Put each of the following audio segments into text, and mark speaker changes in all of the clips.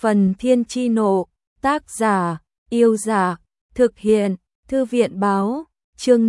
Speaker 1: Phần Thiên Chi Nộ, tác giả, Yêu Dạ, thực hiện, Thư viện Báo, chương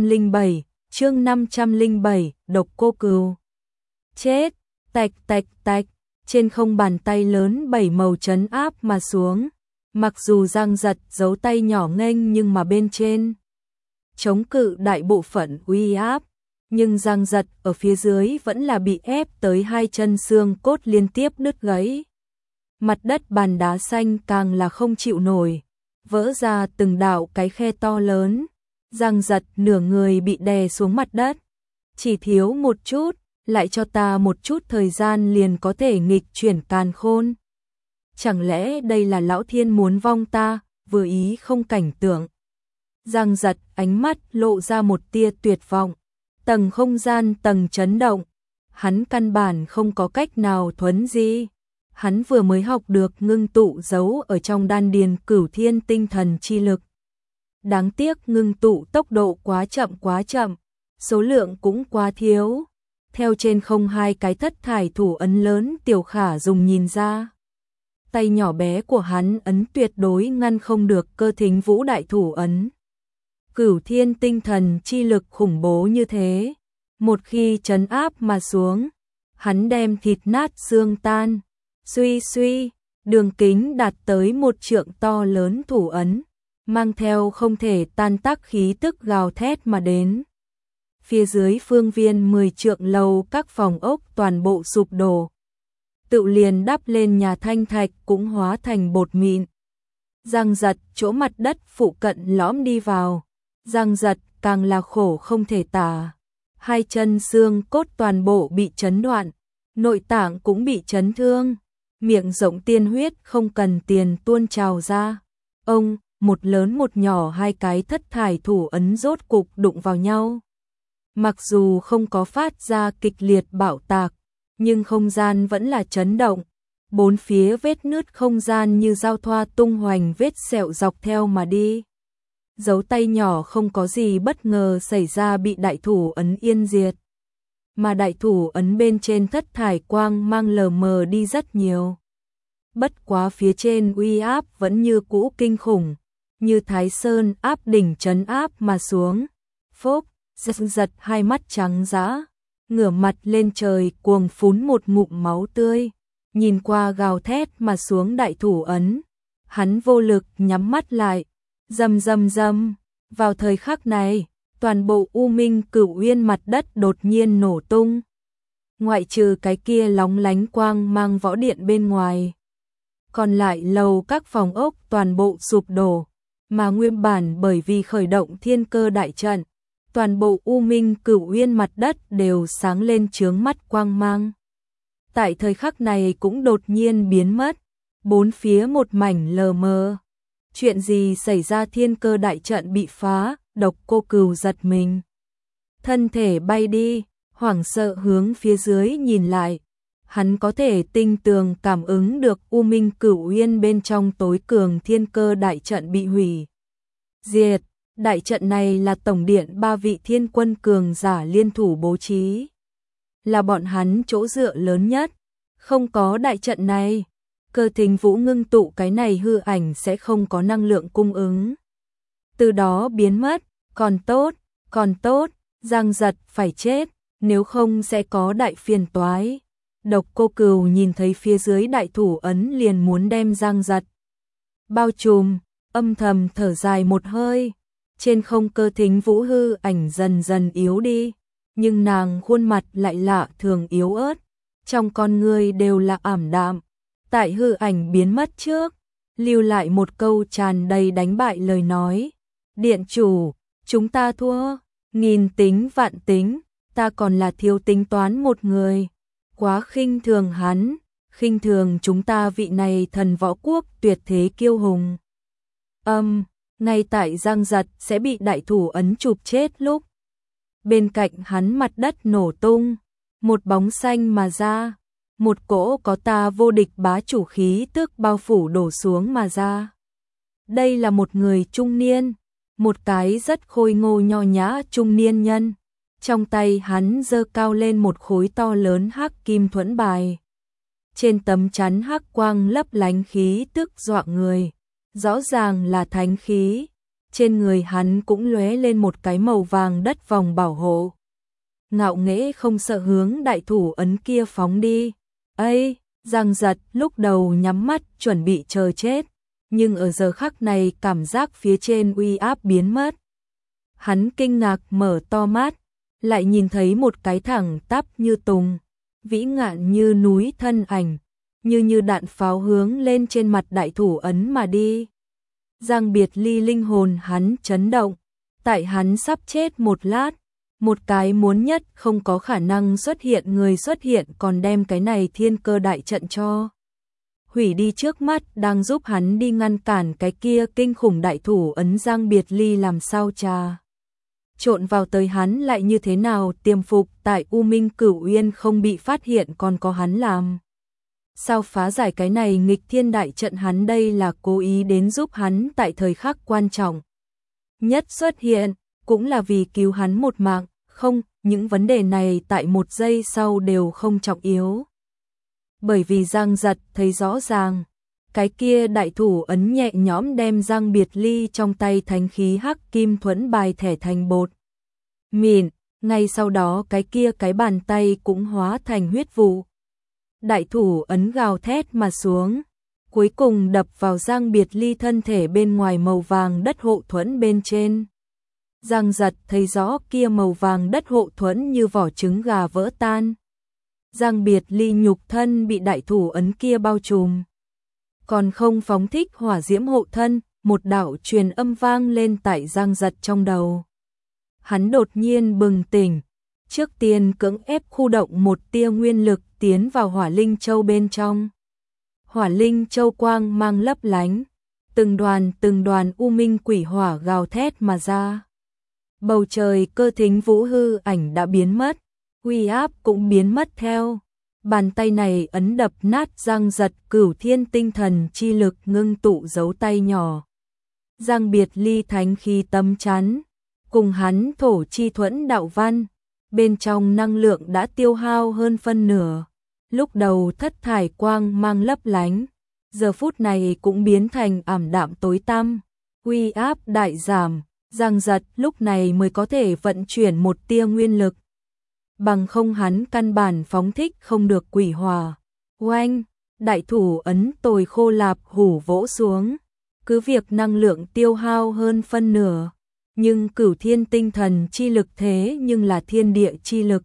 Speaker 1: 507, Độc Cô Cừu. Chết, tạch tạch tạch, trên không bàn tay lớn 7 màu trấn áp mà xuống. Mặc dù Giang Giật giấu tay nhỏ nghênh nhưng mà bên trên chống cự đại bộ phận uy áp, nhưng Giang Giật ở phía dưới vẫn là bị ép tới hai chân xương cốt liên tiếp đứt gãy. Mặt đất bàn đá xanh càng là không chịu nổi, vỡ ra từng đạo cái khe to lớn. Giang Giật nửa người bị đè xuống mặt đất. Chỉ thiếu một chút, lại cho ta một chút thời gian liền có thể nghịch chuyển càn khôn. Chẳng lẽ đây là lão thiên muốn vong ta, vừa ý không cảnh tượng. Giang Giật ánh mắt lộ ra một tia tuyệt vọng. Tầng không gian tầng chấn động, hắn căn bản không có cách nào thuấn di. Hắn vừa mới học được ngưng tụ giấu ở trong đan điền Cửu Thiên tinh thần chi lực. Đáng tiếc ngưng tụ tốc độ quá chậm, số lượng cũng quá thiếu. Theo trên không hai cái thất thải thủ ấn lớn Tiểu Khả dùng nhìn ra. Tay nhỏ bé của hắn ấn tuyệt đối ngăn không được Cơ Thính Vũ đại thủ ấn. Cửu Thiên tinh thần chi lực khủng bố như thế, một khi trấn áp mà xuống, hắn đem thịt nát xương tan. Suy suy, đường kính đạt tới 1 trượng to lớn thủ ấn, mang theo không thể tan tác khí tức gào thét mà đến. Phía dưới phương viên 10 trượng lầu các phòng ốc toàn bộ sụp đổ. Tự liền đắp lên nhà thanh thạch cũng hóa thành bột mịn. Giang Giật chỗ mặt đất phụ cận lõm đi vào. Giang Giật càng là khổ không thể tả. Hai chân xương cốt toàn bộ bị chấn đoạn, nội tạng cũng bị chấn thương. Miệng rộng tiên huyết không cần tiền tuôn trào ra. Ông, một lớn một nhỏ hai cái thất thải thủ ấn rốt cục đụng vào nhau. Mặc dù không có phát ra kịch liệt bạo tạc, nhưng không gian vẫn là chấn động. Bốn phía vết nứt không gian như dao thoa tung hoành vết sẹo dọc theo mà đi. Dấu tay nhỏ không có gì bất ngờ xảy ra bị đại thủ ấn yên diệt. Mà đại thủ ấn bên trên thất thải quang mang lờ mờ đi rất nhiều. Bất quá phía trên uy áp vẫn như cũ kinh khủng, như Thái Sơn áp đỉnh trấn áp mà xuống. Phốc, Giang Giật hai mắt trắng dã, ngửa mặt lên trời cuồng phún một ngụm máu tươi, nhìn qua gào thét mà xuống đại thủ ấn. Hắn vô lực nhắm mắt lại, rầm rầm rầm, vào thời khắc này, toàn bộ U Minh Cửu Uyên mặt đất đột nhiên nổ tung. Ngoại trừ cái kia lóng lánh quang mang võ điện bên ngoài, còn lại lầu các phòng ốc toàn bộ sụp đổ, mà nguyên bản bởi vì khởi động thiên cơ đại trận, toàn bộ U Minh Cửu Uyên mặt đất đều sáng lên chướng mắt quang mang. Tại thời khắc này cũng đột nhiên biến mất, bốn phía một mảnh lờ mờ. Chuyện gì xảy ra, thiên cơ đại trận bị phá? Độc Cô Cừu giật mình, thân thể bay đi, hoảng sợ hướng phía dưới nhìn lại. Hắn có thể tinh tường cảm ứng được U Minh Cửu Uyên bên trong tối cường thiên cơ đại trận bị hủy diệt. Đại trận này là tổng điện 3 vị thiên quân cường giả liên thủ bố trí, là bọn hắn chỗ dựa lớn nhất. Không có đại trận này, Cơ Thính Vũ ngưng tụ cái này hư ảnh sẽ không có năng lượng cung ứng, từ đó biến mất. Còn tốt, Giang Giật phải chết, nếu không sẽ có đại phiền toái. Độc Cô Cừu nhìn thấy phía dưới đại thủ ấn liền muốn đem Giang Giật bao trùm, âm thầm thở dài một hơi. Trên không Cơ Thính Vũ hư ảnh dần dần yếu đi, nhưng nàng khuôn mặt lại lạ thường yếu ớt, trong con người đều là ảm đạm. Tại hư ảnh biến mất trước, lưu lại một câu tràn đầy đánh bại lời nói. Điện chủ, chúng ta thua, nghìn tính vạn tính, ta còn là thiếu tính toán một người. Quá khinh thường hắn, khinh thường chúng ta vị này thần võ quốc tuyệt thế kiêu hùng. Ngay tại Giang Giật sẽ bị đại thủ ấn chụp chết lúc, bên cạnh hắn mặt đất nổ tung, một bóng xanh mà ra, một cỗ có ta vô địch bá chủ khí tức bao phủ đổ xuống mà ra. Đây là một người trung niên, một cái rất khôi ngô nho nhã trung niên nhân. Trong tay hắn giơ cao lên một khối to lớn hắc kim thuẫn bài. trên tấm chắn hắc quang lấp lánh khí tức dọa người, rõ ràng là thánh khí, trên người hắn cũng lóe lên một cái màu vàng đất vòng bảo hộ. Ngạo nghễ không sợ hướng đại thủ ấn kia phóng đi. Ây, Giang Giật lúc đầu nhắm mắt chuẩn bị chờ chết, nhưng ở giờ khắc này cảm giác phía trên uy áp biến mất. Hắn kinh ngạc mở to mắt, lại nhìn thấy một cái thẳng tắp như tùng, vĩ ngạn như núi thân ảnh, như đạn pháo hướng lên trên mặt đại thủ ấn mà đi. Giang Biệt Ly linh hồn hắn chấn động, tại hắn sắp chết một lát, một cái muốn nhất không có khả năng xuất hiện người xuất hiện còn đem cái này thiên cơ đại trận cho hủy đi trước mắt, đang giúp hắn đi ngăn cản cái kia kinh khủng đại thủ ấn. Giang Biệt Ly làm sao trà trộn vào tới hắn lại như thế nào tiềm phục tại U Minh Cửu Uyên không bị phát hiện, còn có hắn làm sao phá giải cái này nghịch thiên đại trận. Hắn đây là cố ý đến giúp hắn tại thời khắc quan trọng nhất xuất hiện, cũng là vì cứu hắn một mạng. Không, những vấn đề này tại một giây sau đều không trọng yếu. Bởi vì Giang Giật thấy rõ ràng, cái kia đại thủ ấn nhẹ nhõm đem Giang Biệt Ly trong tay thánh khí hắc kim thuẫn bài thẻ thành bột mịn, ngay sau đó cái kia cái bàn tay cũng hóa thành huyết vụ. Đại thủ ấn gào thét mà xuống, cuối cùng đập vào Giang Biệt Ly thân thể bên ngoài màu vàng đất hộ thuẫn bên trên. Giang Giật thấy rõ kia màu vàng đất hộ thuẫn như vỏ trứng gà vỡ tan. Giang Biệt Ly nhục thân bị đại thủ ấn kia bao trùm, còn không phóng thích hỏa diễm hộ thân. Một đạo truyền âm vang lên tại Giang Giật trong đầu. Hắn đột nhiên bừng tỉnh, trước tiên cưỡng ép khu động một tia nguyên lực tiến vào Hỏa Linh Châu bên trong. Hỏa Linh Châu quang mang lấp lánh, từng đoàn u minh quỷ hỏa gào thét mà ra. Bầu trời cơ thính vũ hư ảnh đã biến mất, uy áp cũng biến mất theo. Bàn tay này ấn đập nát Giang Giật cửu thiên tinh thần chi lực ngưng tụ dấu tay nhỏ. Giang Biệt Ly thánh khí tấm chắn, cùng hắn thổ chi thuẫn đạo văn, bên trong năng lượng đã tiêu hao hơn phân nửa. Lúc đầu thất thải quang mang lấp lánh, giờ phút này cũng biến thành ảm đạm tối tăm, uy áp đại giảm. Giang Giật lúc này mới có thể vận chuyển một tia nguyên lực, bằng không hắn căn bản phóng thích không được quỷ hỏa. Oanh, đại thủ ấn tồi khô lạp hủ vỗ xuống, cứ việc năng lượng tiêu hao hơn phân nửa, nhưng cửu thiên tinh thần chi lực thế nhưng là thiên địa chi lực.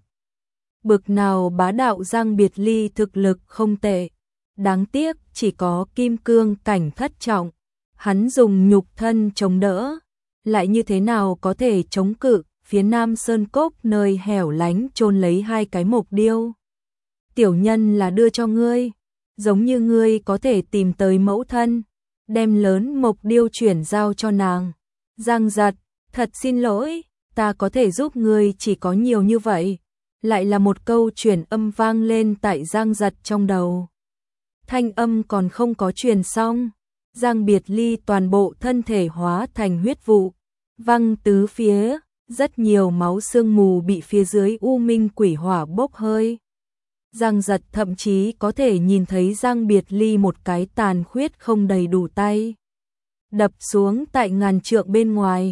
Speaker 1: Bực nào bá đạo. Giang Biệt Ly thực lực không tệ, đáng tiếc chỉ có kim cương cảnh thất trọng, hắn dùng nhục thân chống đỡ, lại như thế nào có thể chống cự. Phía Nam Sơn Cốc nơi hẻo lánh chôn lấy hai cái mộc điêu. Tiểu nhân là đưa cho ngươi, giống như ngươi có thể tìm tới mẫu thân, đem lớn mộc điêu chuyển giao cho nàng. Giang Giật, thật xin lỗi, ta có thể giúp ngươi chỉ có nhiều như vậy. Lại là một câu truyền âm vang lên tại Giang Giật trong đầu. Thanh âm còn không có truyền xong, Giang Biệt Ly toàn bộ thân thể hóa thành huyết vụ, văng tứ phía, rất nhiều máu sương mù bị phía dưới u minh quỷ hỏa bốc hơi. Giang Giật thậm chí có thể nhìn thấy Giang Biệt Ly một cái tàn khuyết không đầy đủ tay đập xuống tại ngàn trượng bên ngoài.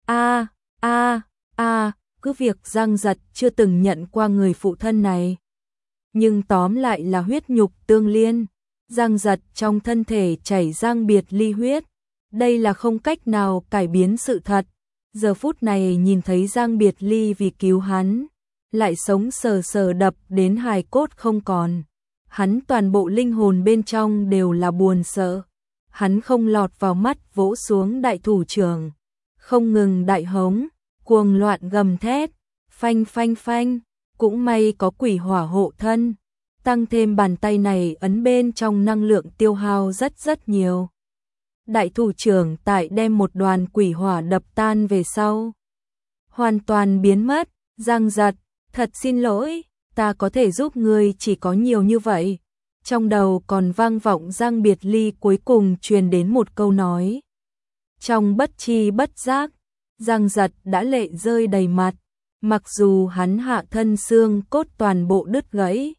Speaker 1: Cứ việc Giang Giật chưa từng nhận qua người phụ thân này, nhưng tóm lại là huyết nhục tương liên. Giang Giật trong thân thể chảy Giang Biệt Ly huyết, đây là không cách nào cải biến sự thật. Giờ phút này nhìn thấy Giang Biệt Ly vì cứu hắn, lại sống sờ sờ đập đến hài cốt không còn. Hắn toàn bộ linh hồn bên trong đều là buồn sợ. Hắn không lọt vào mắt vỗ xuống đại thủ trưởng, không ngừng đại hống, cuồng loạn gầm thét, phanh phanh phanh, cũng may có quỷ hỏa hộ thân, tăng thêm bàn tay này ấn bên trong năng lượng tiêu hao rất nhiều. Đại thủ trưởng tại đem một đoàn quỷ hỏa đập tan về sau, hoàn toàn biến mất. Giang Giật, thật xin lỗi, ta có thể giúp ngươi chỉ có nhiều như vậy. Trong đầu còn vang vọng Giang Biệt Ly cuối cùng truyền đến một câu nói. Trong bất chi bất giác, Giang Giật đã lệ rơi đầy mặt, mặc dù hắn hạ thân xương cốt toàn bộ đứt gãy,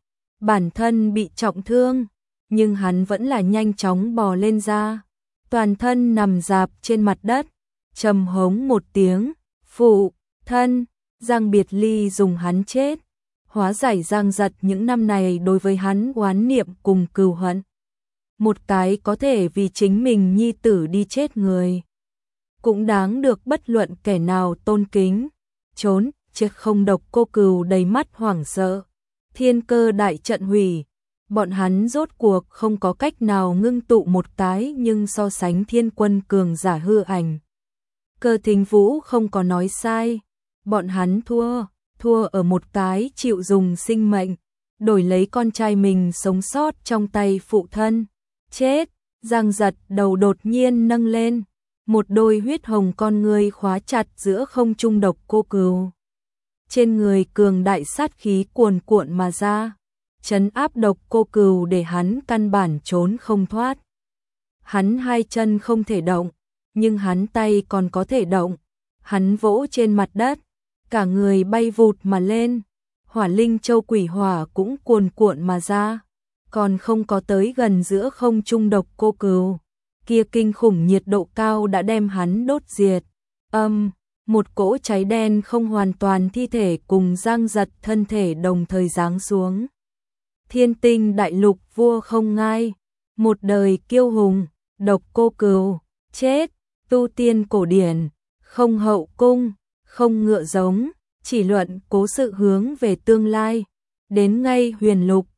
Speaker 1: bản thân bị trọng thương, nhưng hắn vẫn là nhanh chóng bò lên ra, toàn thân nằm rạp trên mặt đất, trầm hống một tiếng, phụ thân, Giang Biệt Ly dùng hắn chết, hóa giải Giang Giật những năm này đối với hắn oán niệm cùng cừu hận. Một cái có thể vì chính mình nhi tử đi chết người, cũng đáng được bất luận kẻ nào tôn kính. Trốn, chết không Độc Cô Cừu đầy mắt hoảng sợ. Thiên cơ đại trận hủy, bọn hắn rốt cuộc không có cách nào ngưng tụ một cái nhưng so sánh thiên quân cường giả hư ảnh. Cơ Thính Vũ không có nói sai, bọn hắn thua ở một cái chịu dùng sinh mệnh, đổi lấy con trai mình sống sót trong tay phụ thân. Chết, Giang Giật đầu đột nhiên nâng lên, một đôi huyết hồng con ngươi khóa chặt giữa không trung Độc Cô Cừu. Trên người cường đại sát khí cuồn cuộn mà ra, trấn áp Độc Cô Cừu để hắn căn bản trốn không thoát. Hắn hai chân không thể động, nhưng hắn tay còn có thể động. Hắn vỗ trên mặt đất, cả người bay vụt mà lên. Hỏa Linh Châu Quỷ Hỏa cũng cuồn cuộn mà ra, còn không có tới gần giữa không trung Độc Cô Cừu, kia kinh khủng nhiệt độ cao đã đem hắn đốt diệt. Một cỗ cháy đen không hoàn toàn thi thể cùng Giang Giật thân thể đồng thời giáng xuống. Thiên Tinh Đại Lục vua không ngai, một đời kiêu hùng, Độc Cô Cừu, chết, tu tiên cổ điển, không hậu cung, không ngựa giống, chỉ luận cố sự hướng về tương lai, đến ngay huyền lục,